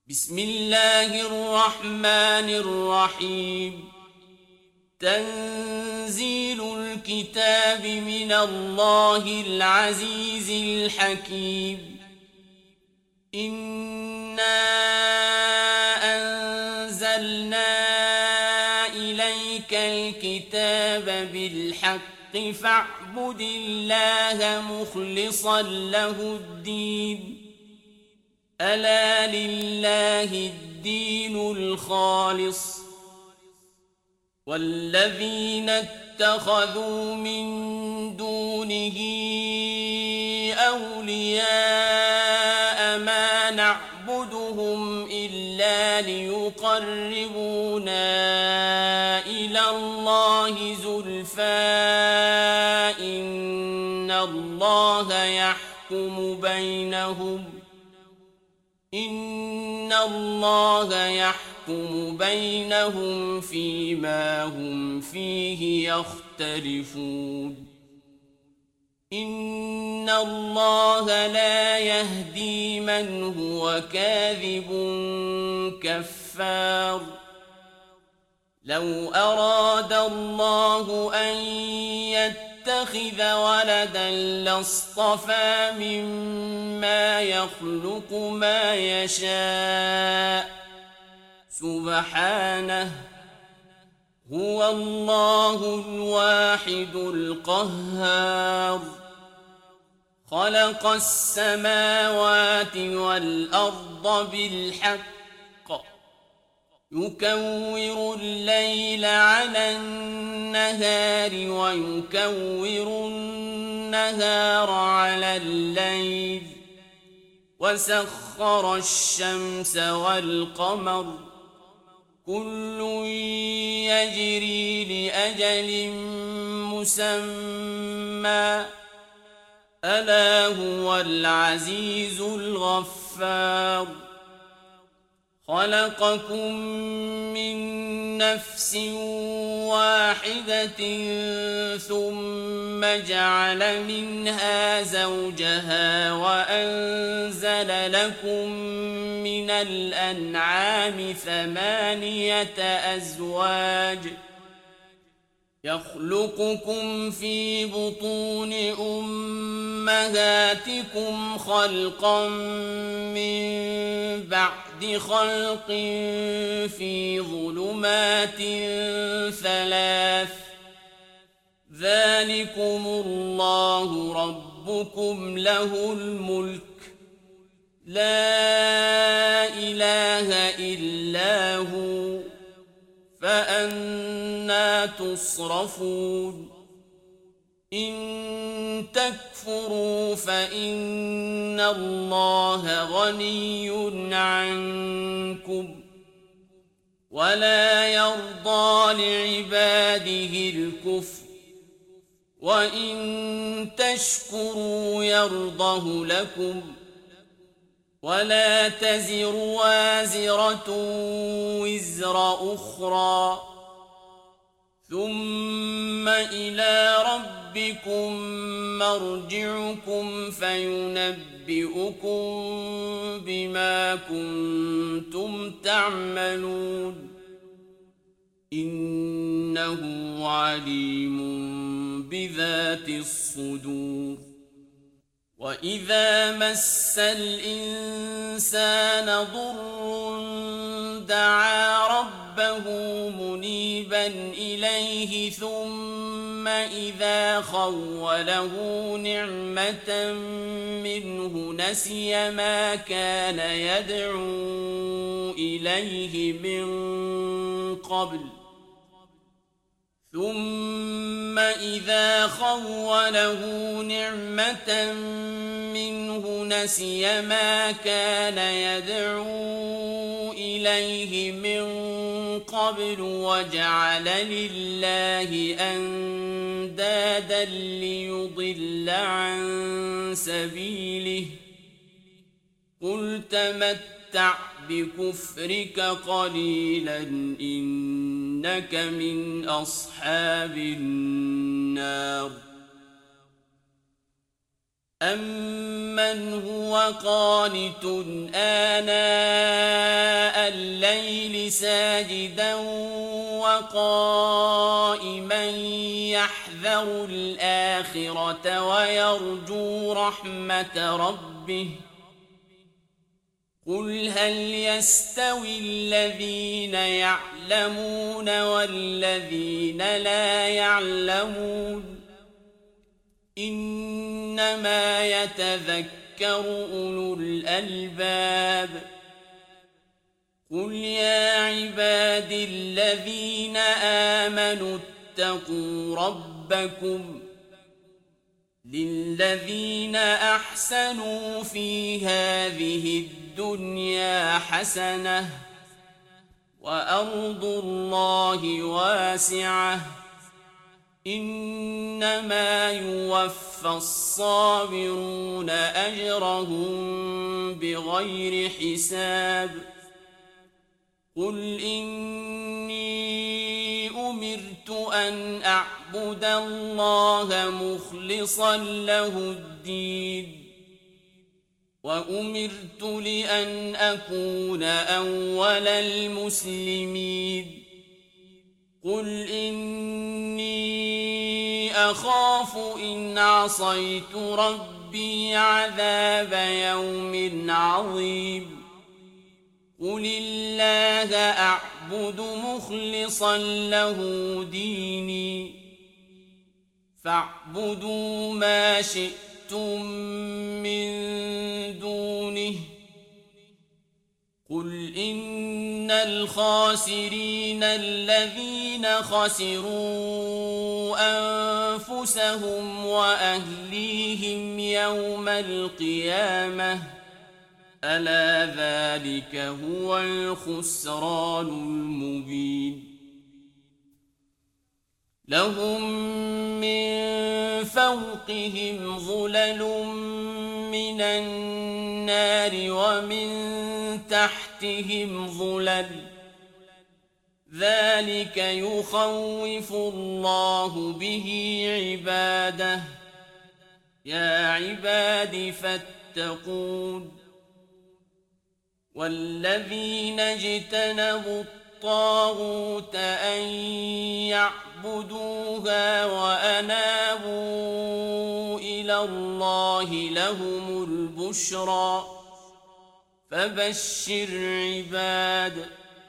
بسم الله الرحمن الرحيم. تنزيل الكتاب من الله العزيز الحكيم. إنا أنزلنا إليك الكتاب بالحق فاعبد الله مخلصا له الدين. ألا لله الدين الخالص. والذين اتخذوا من دونه أولياء ما نعبدهم إلا ليقربونا إلى الله زلفى إن الله يحكم بينهم فيما هم فيه يختلفون. إن الله لا يهدي من هو كاذب كفار. لو أراد الله أن يتخذ ولدا لاصطفى مما يخلق ما يشاء سبحانه هو الله الواحد القهار. خلق السماوات والأرض بالحق يكور الليل على النهار ويكور النهار على الليل وسخر الشمس والقمر كل يجري لأجل مسمى ألا هو العزيز الغفار. خلقكم من نفس واحدة ثم جعل منها زوجها وأنزل لكم من الأنعام 8 أزواج يخلقكم في بطون أمهاتكم خلقا من بعد خلق في ظلمات 3 ذلكم الله ربكم له الملك لا إله إلا هو فأنى تصرفون. إن تكفروا فإن الله غني عنكم ولا يرضى لعباده الكفر وإن تشكروا يرضه لكم ولا تزر وازرة وزر أخرى ثم إلى ربكم مرجعكم فينبئكم بما كنتم تعملون إنه عليم بذات الصدور. وإذا مس الإنسان ضر دعا ربه منيبا إليه ثم إذا خوله نعمة منه نسي ما كان يدعو إليه من قبل ثم إذا خوله نعمة منه نسي ما كان يدعو إليه من قبل وجعل لله أندادا ليضل عن سبيله قل تمتع بكفرك قليلا إنك من أصحاب النار. أمن هو قانت آناء الليل ساجدا وقائما يحذر الآخرة ويرجو رحمة ربه قل هل يستوي الذين يعلمون والذين لا يعلمون إنما يتذكر أولو الألباب قل يا عباد الذين آمنوا اتقوا ربكم للذين أحسنوا في هذه الدنيا حسنة وأرض الله واسعة إنما يوفى الصابرون أجرهم بغير حساب قل إني أمرت أن أعبد الله مخلصا له الدين وأمرت لأن أكون أول المسلمين قل إني أخاف إن عصيت ربي عذاب يوم عظيم قل الله أعبد مخلصا له ديني فاعبدوا ما شئتم من دونه قل إن الخاسرين الذين خسروا أنفسهم وأهليهم يوم القيامة ألا ذلك هو الخسران المبين لهم من فوقهم ظلل من النار ومن تحتهم ظلل ذلك يخوف الله به عباده يا عباد فاتقون والذين اجتنبوا الطاغوت أن يعبدوها وأنابوا إلى الله لهم البشرى فبشر عباد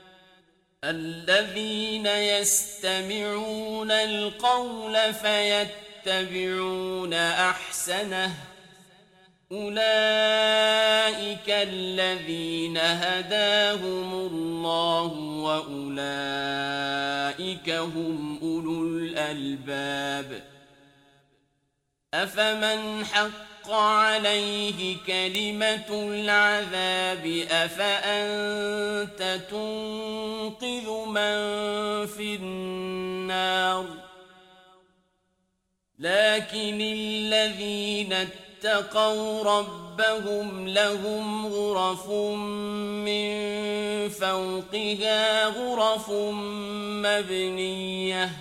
الذين يستمعون القول فيتبعون أحسنه أولئك الذين هداهم الله وأولئك هم أولو الألباب أفمن حق عليه كلمة العذاب أفأنت تنقذ من في النار لكن الذين اتقوا ربهم لهم غرف من فوقها غرف مبنية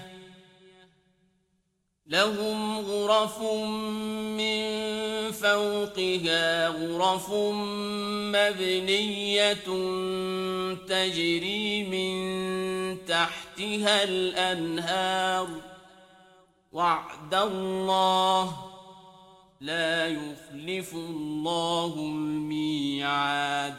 لهم غرف من فوقها غرف مبنية تجري من تحتها الأنهار وعد الله لا يخلف الله الميعاد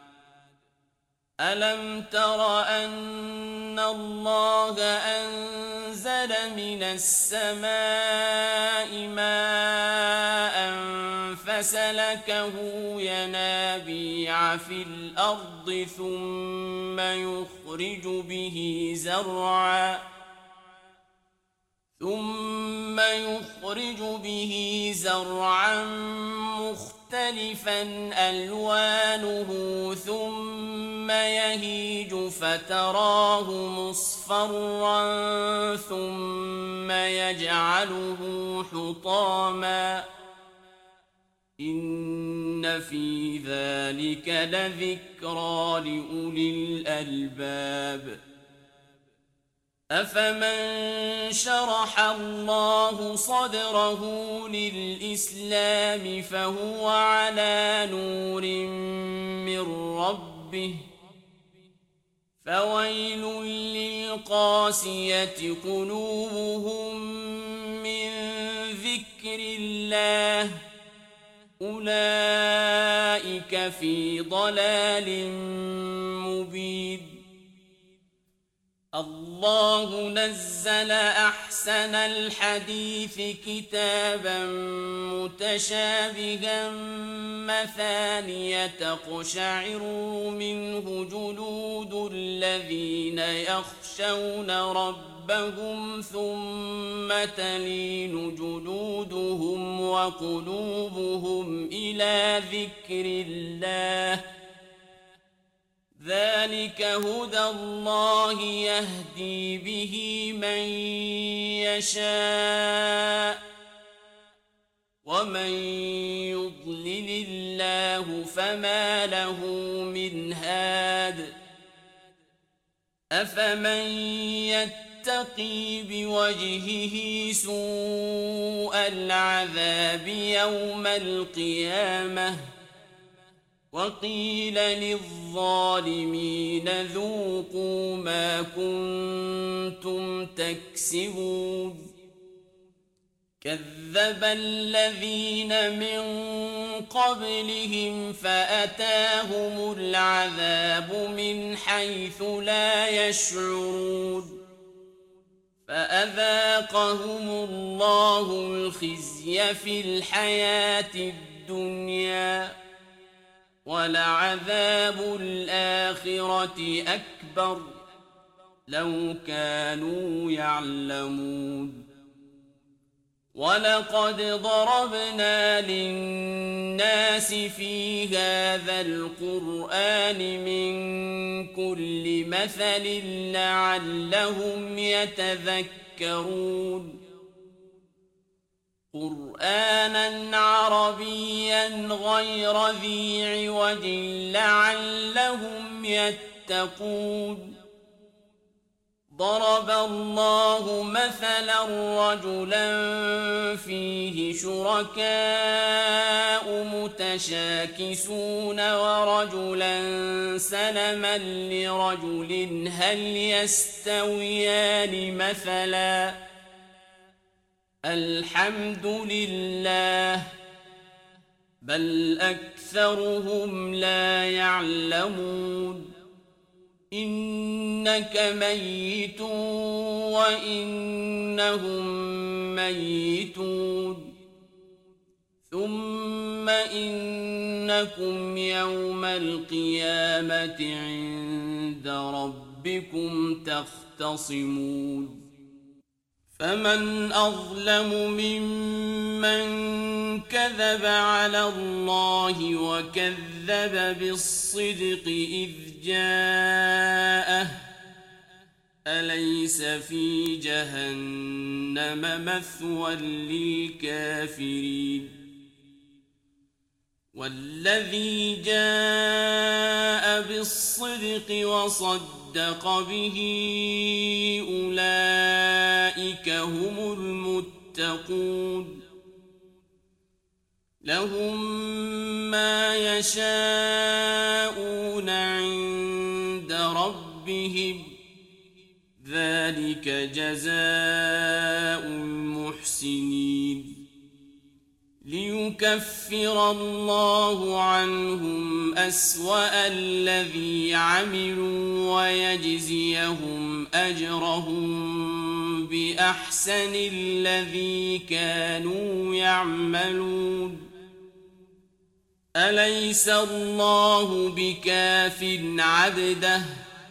ألم تر أن الله أنزل من السماء ماء فسلكه ينابيع في الأرض ثم يخرج به زرعا مختلفا ألوانه ثم يهيج فتراه مصفرا ثم يجعله حطاما إن في ذلك لذكرى لأولي الألباب أفمن شرح الله صدره للإسلام فهو على نور من ربه فويل للقاسية قلوبهم من ذكر الله أولئك في ضلال مبين الله نزل أحسن الحديث كتابا متشابها مثانية تقشعر منه جلود الذين يخشون ربهم ثم تلين جلودهم وقلوبهم إلى ذكر الله ذلك هدى الله يهدي به من يشاء ومن يضلل الله فما له من هاد أفمن يتقي بوجهه سوء العذاب يوم القيامة وقيل للظالمين ذوقوا ما كنتم تكسبون كذب الذين من قبلهم فأتاهم العذاب من حيث لا يشعرون فأذاقهم الله الخزي في الحياة الدنيا ولعذاب الآخرة أكبر لو كانوا يعلمون ولقد ضربنا للناس في هذا القرآن من كل مثل لعلهم يتذكرون قرآنا عربيا غير ذي عوج لعلهم يتقون ضرب الله مثلا رجلا فيه شركاء متشاكسون ورجلا سلما لرجل هل يستويان مثلا الحمد لله بل أكثرهم لا يعلمون إنك ميت وإنهم ميتون ثم إنكم يوم القيامة عند ربكم تختصمون فمن أظلم ممن كذب على الله وكذب بالصدق إذ جاءه أليس في جهنم مثوى للكافرين والذي جاء بالصدق وصدق به أولئك هم المتقون لهم ما يشاءون عند ربهم ذلك جزاء المحسنين ليكفر الله عنهم أسوأ الذي عملوا ويجزيهم أجرهم بأحسن الذي كانوا يعملون أليس الله بكاف عبده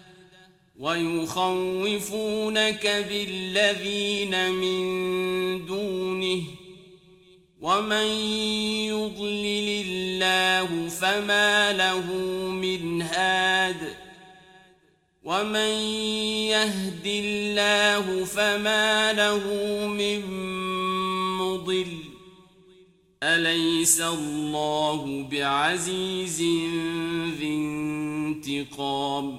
ويخوفونك بالذين من دونه ومن يضلل الله فما له من هاد ومن يهد الله فما له من مضل أليس الله بعزيز ذي انتقام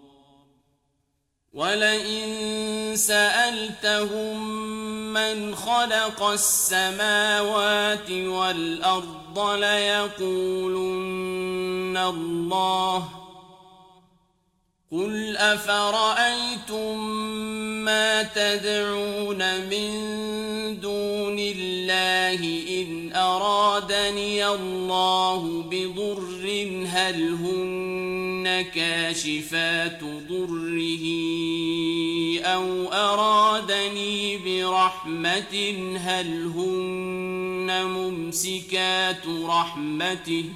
ولئن سألتهم من خلق السماوات والأرض ليقولن الله قل أفرأيتم ما تدعون من دون الله إن أرادني الله بضر هل هن كاشفات ضره أو أرادني برحمة هل هن ممسكات رحمته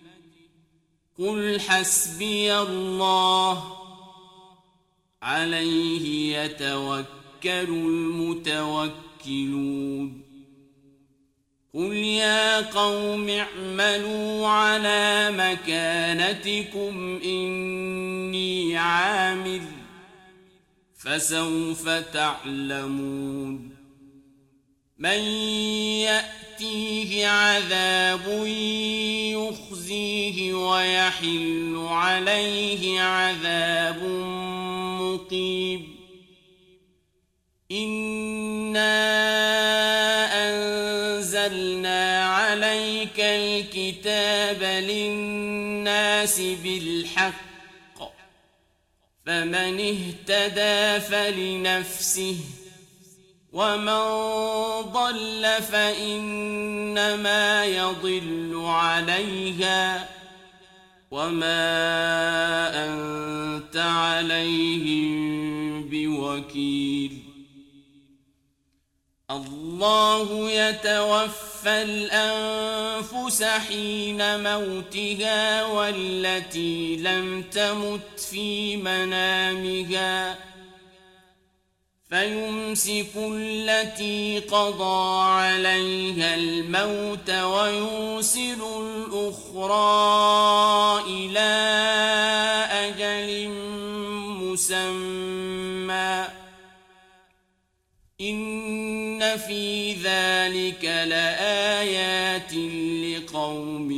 قل حسبي الله عليه يتوكل المتوكلون قل يا قوم اعملوا على مكانتكم إني عامل فسوف تعلمون من يأتيه عذاب يخزيه ويحل عليه عذاب مقيم إنا أنزلنا عليك الكتاب للناس بالحق فمن اهتدى فلنفسه ومن ضل فإنما يضل عليها وما أنت عليهم بوكيل الله يتوفى الأنفس حين موتها والتي لم تمت في منامها فيمسك التي قضى عليها الموت ويرسل الأخرى إلى أجل مسمى إن في ذلك لآيات لقوم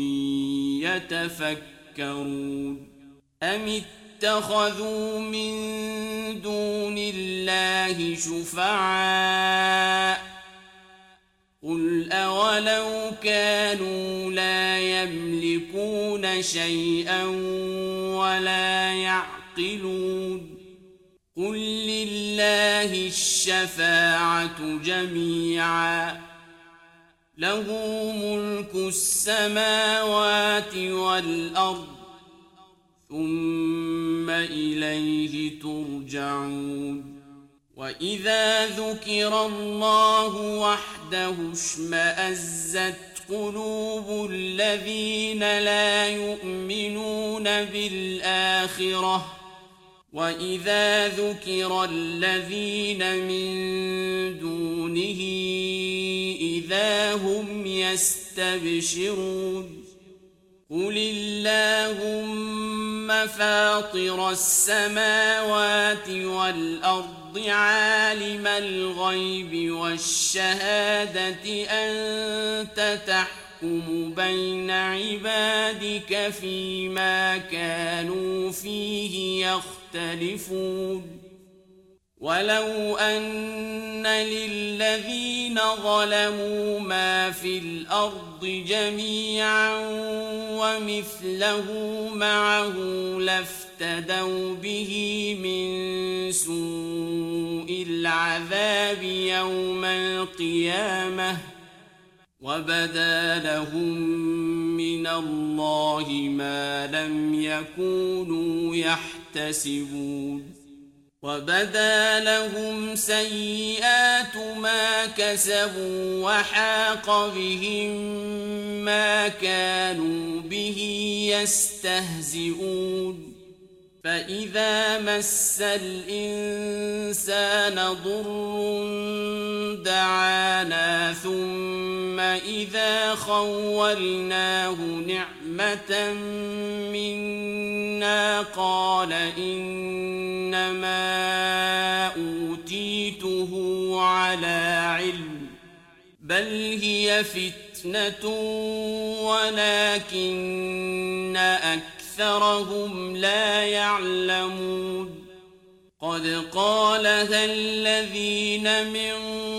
يتفكرون أم اتخذوا من دون الله شفعاء قل أولو كانوا لا يملكون شيئا ولا يعقلون قل لله الشفاعة جميعا له ملك السماوات والأرض ثم إليه ترجعون وإذا ذكر الله وحده اشمأزت قلوب الذين لا يؤمنون بالآخرة وإذا ذكر الذين من دونه إذا هم يستبشرون قل اللهم فاطر السماوات والأرض عالم الغيب والشهادة أنت تحكم بين عبادك فيما كانوا فيه يختلفون ولو أن للذين ظلموا ما في الأرض جميعا ومثله معه لافتدوا به من سوء العذاب يوم القيامة وبدا لهم من الله ما لم يكونوا يحتسبون وبدا لهم سيئات ما كسبوا وحاق بهم ما كانوا به يستهزئون فإذا مس الإنسان ضر دعانا ثم إذا خولناه نعمة منا قال إنما أوتيته على علم بل هي فتنة ولكن أكثرهم لا يعلمون قد قالها الذين من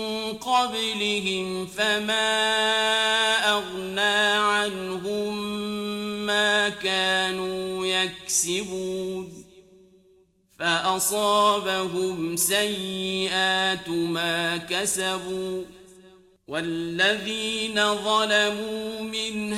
قبلهم فما أغنى عنهم ما كانوا يكسبون فأصابهم سيئات ما كسبوا والذين ظلموا من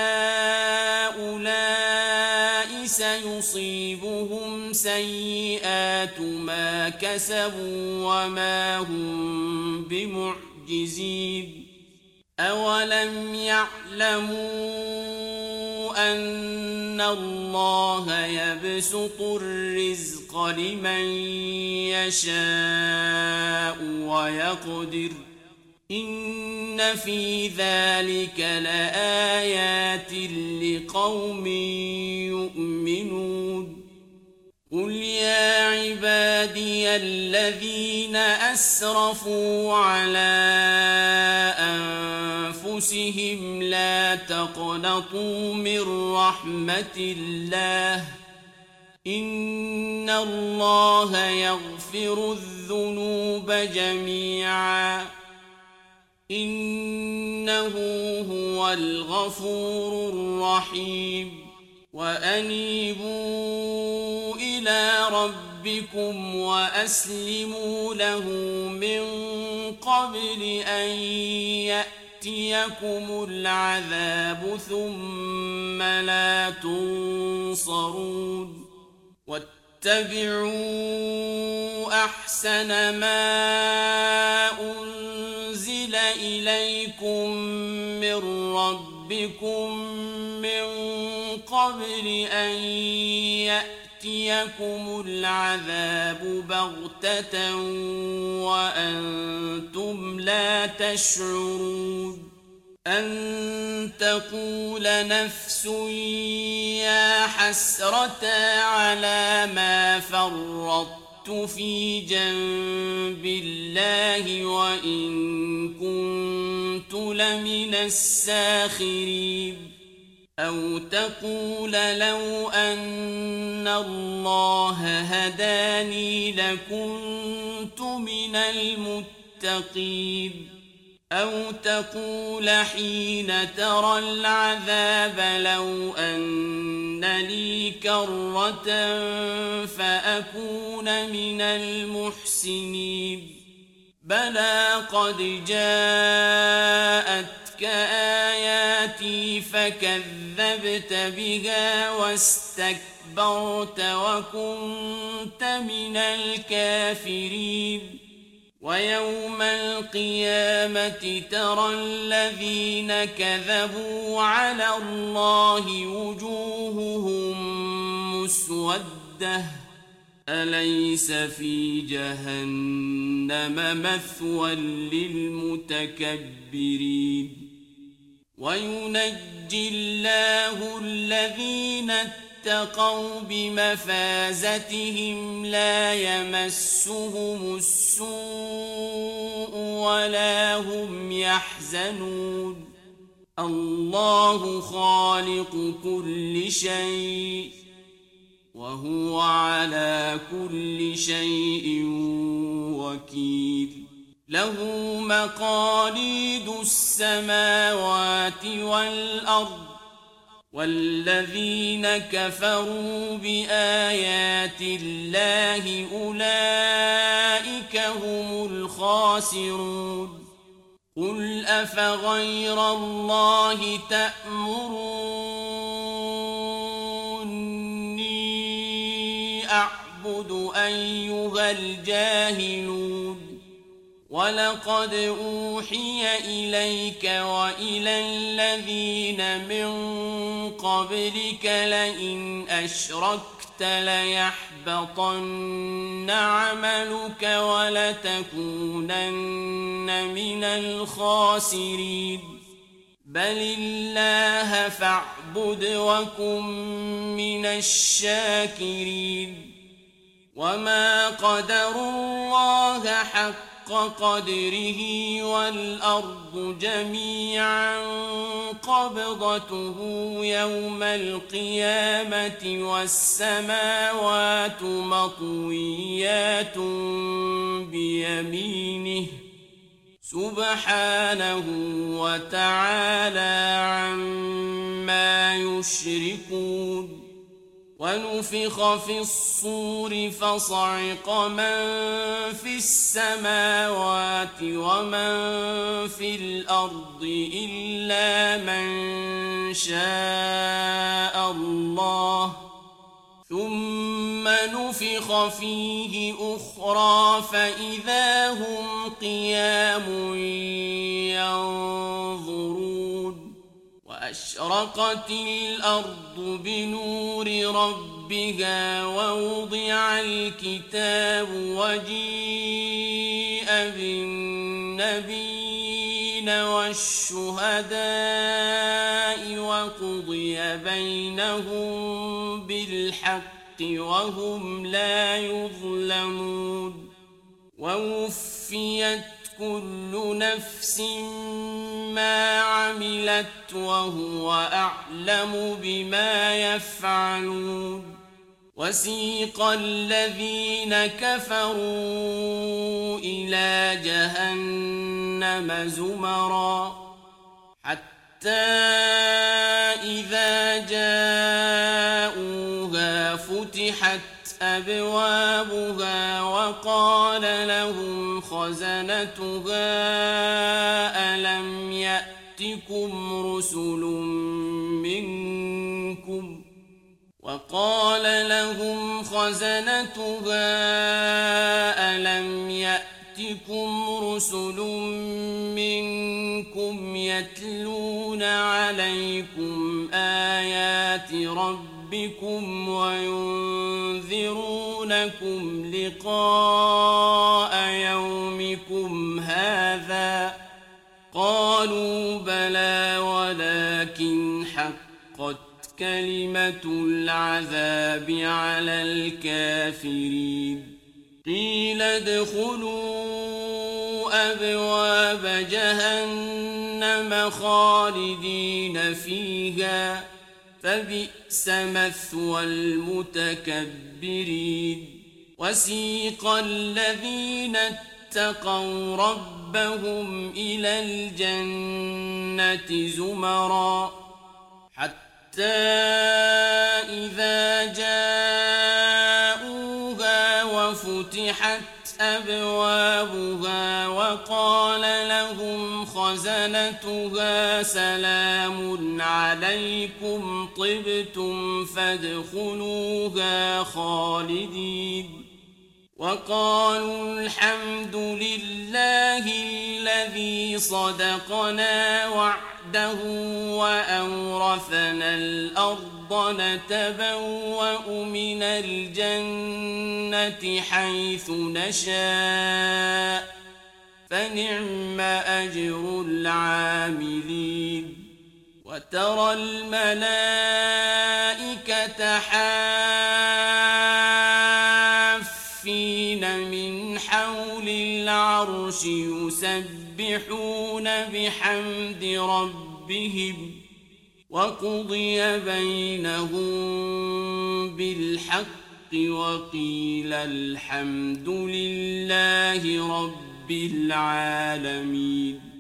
هؤلاء سيصيبهم سيئات ما كسبوا وما هم بمعجزين أولم يعلموا أن الله يبسط الرزق لمن يشاء ويقدر إن في ذلك لآيات لقوم يؤمنون قل يا عبادي الذين أسرفوا على أنفسهم لا تقنطوا من رحمة الله إن الله يغفر الذنوب جميعا إنه هو الغفور الرحيم وأنيبوا إلى ربكم وأسلموا له من قبل أن يأتيكم العذاب ثم لا تنصرون واتبعوا أحسن ما أنزل إليكم من ربكم من قبل أن يأتيكم العذاب بغتة وأنتم لا تشعرون أن تقول نفس يا حسرة على ما فرطت في جنب الله وإن كنت لمن الساخرين أو تقول لو أن الله هداني لكنت من المتقين أو تقول حين ترى العذاب لو أن لي كرة فأكون من المحسنين بلى قد جاءتك آياتي فكذبت بها واستكبرت وكنت من الكافرين ويوم القيامة ترى الذين كذبوا على الله وجوههم مسودة أليس في جهنم مثوى للمتكبرين وينجي الله الذين اتقوا بمفازتهم لا يمسهم السوء ولا هم يحزنون الله خالق كل شيء وهو على كل شيء وكيل له مقاليد السماوات والأرض والذين كفروا بآيات الله أولئك هم الخاسرون قل أفغير الله تأمروني أعبد أيها الجاهلون ولقد أوحي إليك وإلى الذين من قبلك لئن أشركت ليحبطن عملك ولتكونن من الخاسرين بل الله فاعبد وكن من الشاكرين وما قدروا الله حق قدره والأرض جميعا قبضته يوم القيامة والسماوات مطويات بيمينه سبحانه وتعالى عما يشركون ونفخ في الصور فصعق من في السماوات ومن في الأرض إلا من شاء الله ثم نفخ فيه أخرى فإذا هم قيام ينظرون وأشرقت الأرض بنور ربها ووضع الكتاب وجيء بالنبيين والشهداء وقضي بينهم بالحق وهم لا يظلمون ووفيت كل نفس ما عملت وهو أعلم بما يفعلون وسيق الذين كفروا إلى جهنم زمرا حتى إذا جاءوها فتحت أبوابها وقال لهم خزنتها ألم يأتكم رسل منكم يتلون عليكم آيات ربكم وينذرونكم لقاء يومكم هذا قالوا بلى ولكن حقت كلمة العذاب على الكافرين قيل ادخلوا أبواب جهنم خالدين فيها فبئس مثوى المتكبرين وسيق الذين اتقوا ربهم إلى الجنة زمرا حتى إذا جاءوها وفتحت أبوابها وقال لهم خزنتها سلام عليكم طبتم فادخلوها خالدين وقالوا الحمد لله الذي صدقنا وعده وأورثنا الأرض نتبوأ من الجنة حيث نشاء فنعم أجر العاملين وترى الملائكة حافين من حول العرش يسبحون بحمد ربهم وقضي بينهم بالحق وقيل الحمد لله رب العالمين